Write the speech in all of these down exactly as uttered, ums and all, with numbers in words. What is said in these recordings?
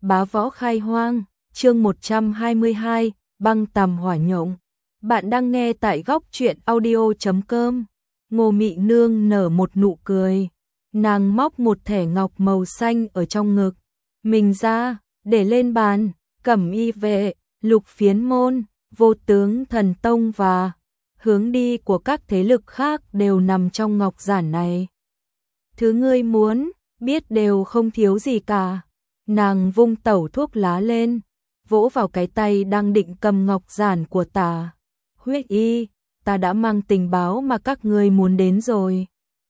Bá võ khai hoang, chương một trăm hai mươi hai, băng tầm hỏa nhộng. Bạn đang nghe tại góc truyện audio chấm com. Ngô Mị Nương nở một nụ cười. Nàng móc một thẻ ngọc màu xanh ở trong ngực. Mình ra, để lên bàn, cẩm y vệ, lục phiến môn, vô tướng thần tông và hướng đi của các thế lực khác đều nằm trong ngọc giản này. Thứ ngươi muốn, biết đều không thiếu gì cả. Nàng vung tẩu thuốc lá lên, vỗ vào cái tay đang định cầm ngọc giản của Tả Huyết Y, ta đã mang tình báo mà các ngươi muốn đến rồi.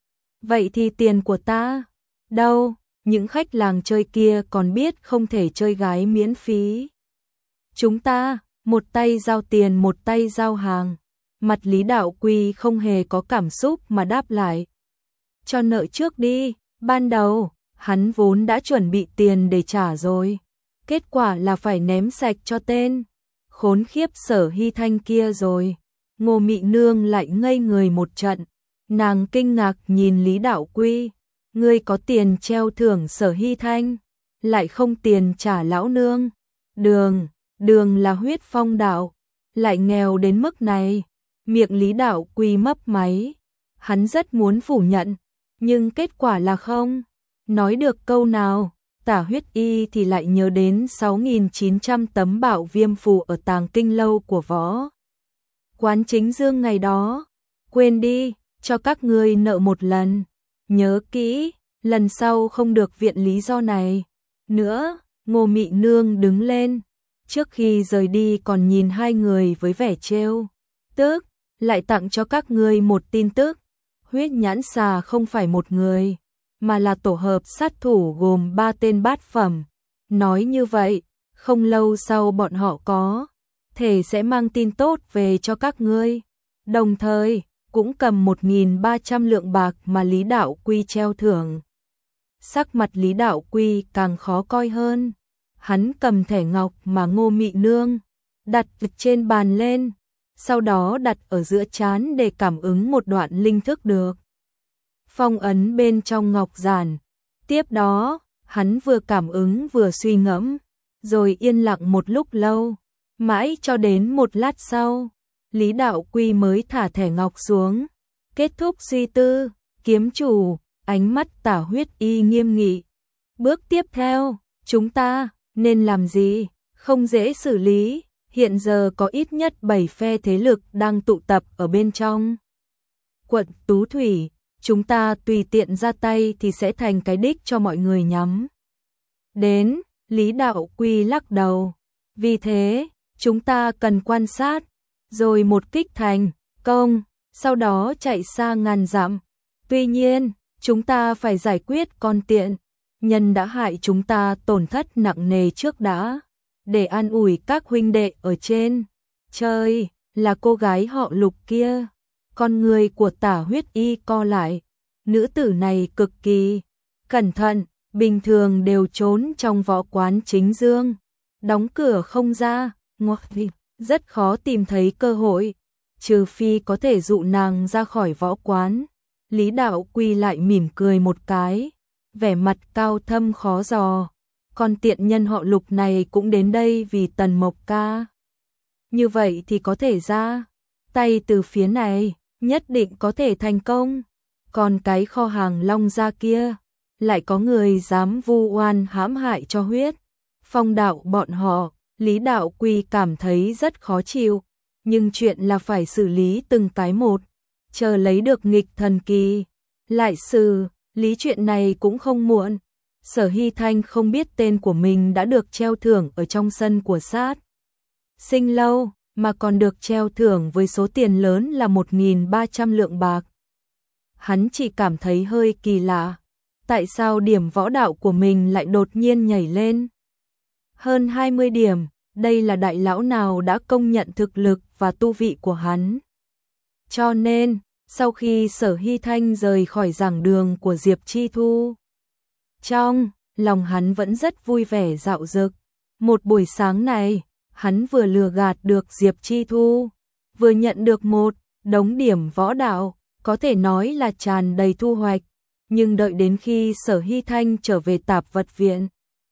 Vậy thì tiền của ta? Đâu, những khách làng chơi kia còn biết không thể chơi gái miễn phí. Chúng ta, một tay giao tiền một tay giao hàng. Mặt Lý Đạo Quy không hề có cảm xúc mà đáp lại. Cho nợ trước đi, ban đầu hắn vốn đã chuẩn bị tiền để trả rồi. Kết quả là phải ném sạch cho tên khốn khiếp Sở Hy Thanh kia rồi. Ngô Mị Nương lại ngây người một trận. Nàng kinh ngạc nhìn Lý Đạo Quy. Ngươi có tiền treo thưởng Sở Hy Thanh, lại không tiền trả lão nương. Đường, đường là huyết phong đạo, lại nghèo đến mức này. Miệng Lý Đạo Quy mấp máy. Hắn rất muốn phủ nhận, nhưng kết quả là không. Nói được câu nào, Tả Huyết Y thì lại nhớ đến sáu nghìn chín trăm tấm bạo viêm phù ở tàng kinh lâu của võ quán Chính Dương ngày đó. Quên đi, cho các ngươi nợ một lần. Nhớ kỹ, lần sau không được viện lý do này nữa. Ngô Mị Nương đứng lên, trước khi rời đi còn nhìn hai người với vẻ trêu tức, lại tặng cho các ngươi một tin tức. Huyết nhãn xà không phải một người, mà là tổ hợp sát thủ gồm ba tên bát phẩm. Nói như vậy, không lâu sau bọn họ có thể sẽ mang tin tốt về cho các ngươi. Đồng thời, cũng cầm một nghìn ba trăm lượng bạc mà Lý Đạo Quy treo thưởng. Sắc mặt Lý Đạo Quy càng khó coi hơn. Hắn cầm thẻ ngọc mà Ngô Mị Nương đặt trên bàn lên, sau đó đặt ở giữa trán để cảm ứng một đoạn linh thức được phong ấn bên trong ngọc giản. Tiếp đó, hắn vừa cảm ứng vừa suy ngẫm, rồi yên lặng một lúc lâu, mãi cho đến một lát sau, Lý Đạo Quy mới thả thẻ ngọc xuống. Kết thúc suy tư, kiếm chủ, ánh mắt Tả Huyết Y nghiêm nghị. Bước tiếp theo, chúng ta nên làm gì? Không dễ xử lý, hiện giờ có ít nhất bảy phe thế lực đang tụ tập ở bên trong quận Tú Thủy. Chúng ta tùy tiện ra tay thì sẽ thành cái đích cho mọi người nhắm đến. Lý Đạo Quy lắc đầu. Vì thế, chúng ta cần quan sát, rồi một kích thành công, sau đó chạy xa ngàn dặm. Tuy nhiên, chúng ta phải giải quyết con tiện nhân đã hại chúng ta tổn thất nặng nề trước đã, để an ủi các huynh đệ ở trên. Trời, là cô gái họ Lục kia. Con người của Tả Huyết Y co lại. Nữ tử này cực kỳ cẩn thận, bình thường đều trốn trong võ quán Chính Dương, đóng cửa không ra, rất khó tìm thấy cơ hội, trừ phi có thể dụ nàng ra khỏi võ quán. Lý Đạo Quy lại mỉm cười một cái, vẻ mặt cao thâm khó dò. Con tiện nhân họ Lục này cũng đến đây vì Tần Mộc Ca. Như vậy thì có thể ra tay từ phía này, nhất định có thể thành công. Còn cái kho hàng Long Gia kia, lại có người dám vu oan hãm hại cho huyết phong đạo bọn họ. Lý Đạo Quy cảm thấy rất khó chịu, nhưng chuyện là phải xử lý từng cái một, chờ lấy được nghịch thần kỳ lại xử lý chuyện này cũng không muộn. Sở Hy Thanh không biết tên của mình đã được treo thưởng ở trong sân của sát sinh lâu, mà còn được treo thưởng với số tiền lớn là một nghìn ba trăm lượng bạc. Hắn chỉ cảm thấy hơi kỳ lạ. Tại sao điểm võ đạo của mình lại đột nhiên nhảy lên hơn hai mươi điểm? Đây là đại lão nào đã công nhận thực lực và tu vị của hắn? Cho nên, sau khi Sở Hy Thanh rời khỏi giảng đường của Diệp Chi Thu, trong lòng hắn vẫn rất vui vẻ dạo dực. Một buổi sáng này, hắn vừa lừa gạt được Diệp Chi Thu, vừa nhận được một đống điểm võ đạo, có thể nói là tràn đầy thu hoạch. Nhưng đợi đến khi Sở Hy Thanh trở về Tạp Vật Viện,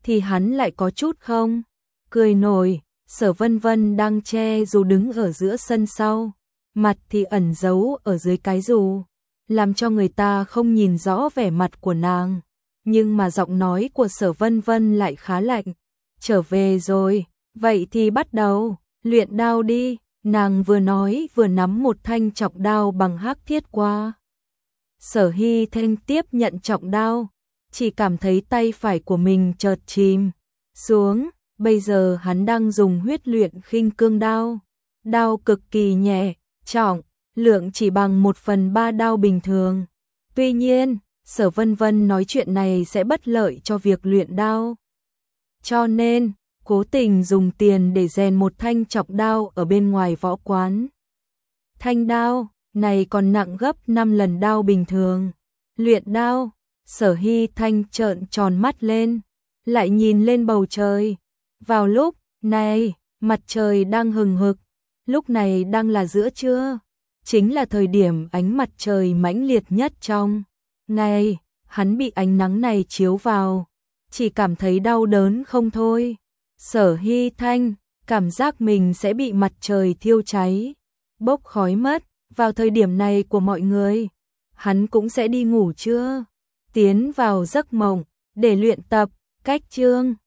thì hắn lại có chút không cười nổi. Sở Vân Vân đang che dù đứng ở giữa sân sau, mặt thì ẩn giấu ở dưới cái dù, làm cho người ta không nhìn rõ vẻ mặt của nàng. Nhưng mà giọng nói của Sở Vân Vân lại khá lạnh. Trở về rồi, vậy thì bắt đầu, luyện đao đi. Nàng vừa nói vừa nắm một thanh trọng đao bằng hắc thiết qua. Sở Hy Thanh tiếp nhận trọng đao, chỉ cảm thấy tay phải của mình chợt chìm xuống. Bây giờ hắn đang dùng huyết luyện khinh cương đao. Đao cực kỳ nhẹ, trọng, lượng chỉ bằng một phần ba đao bình thường. Tuy nhiên, Sở Vân Vân nói chuyện này sẽ bất lợi cho việc luyện đao. Cho nên, cố tình dùng tiền để rèn một thanh trọng đao ở bên ngoài võ quán. Thanh đao này còn nặng gấp năm lần đao bình thường. Luyện đao, Sở Hy Thanh trợn tròn mắt lên, lại nhìn lên bầu trời. Vào lúc này, mặt trời đang hừng hực, lúc này đang là giữa trưa, chính là thời điểm ánh mặt trời mãnh liệt nhất trong ngày. Hắn bị ánh nắng này chiếu vào, chỉ cảm thấy đau đớn không thôi. Sở Hy Thanh cảm giác mình sẽ bị mặt trời thiêu cháy, bốc khói mất. Vào thời điểm này của mọi người, hắn cũng sẽ đi ngủ chưa? Tiến vào giấc mộng để luyện tập. Cách chương